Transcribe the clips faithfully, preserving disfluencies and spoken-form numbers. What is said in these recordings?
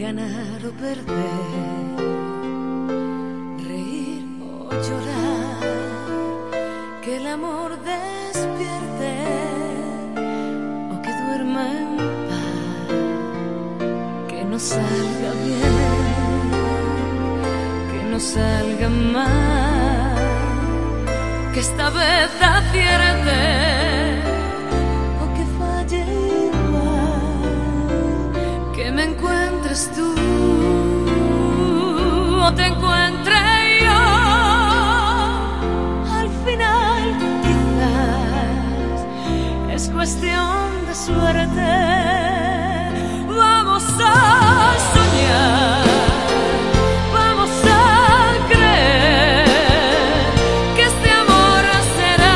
ganar o perder, reír o llorar, que el amor despierte o que duerma en paz, que no salga bien, que no salga mal, que esta vez acierte o que falle igual, que me encuentres tú o te encuentre yo. Al final quizás es cuestión de suerte. Vamos a soñar, vamos a creer que este amor será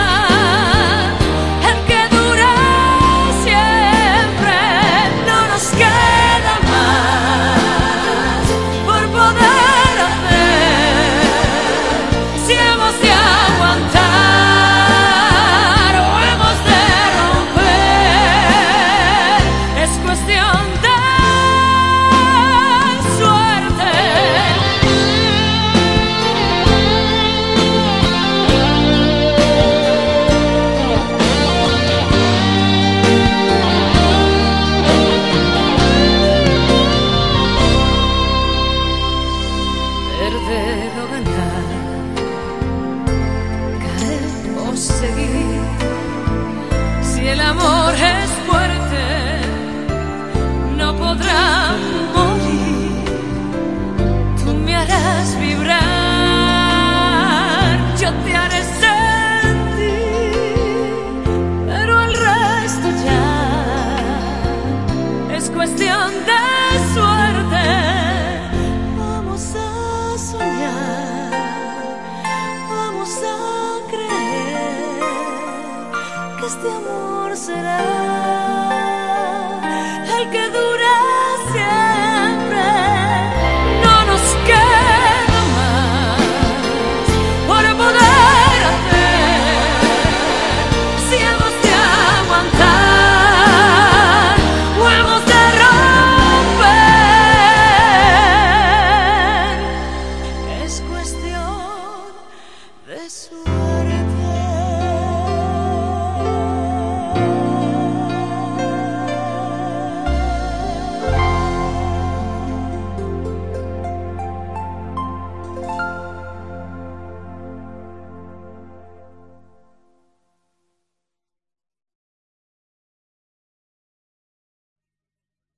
el que dura siempre. No nos queda más por poder hacer, si hemos de aguantar o hemos de romper. Es cuestión de suerte. Perder o ganar, caer o seguir, si el amor es fuerte, no podrá morir. Tú me harás vibrar, yo te haré sentir, pero el resto ya es cuestión de suerte. Vamos a soñar, vamos a creer que este amor será el que dure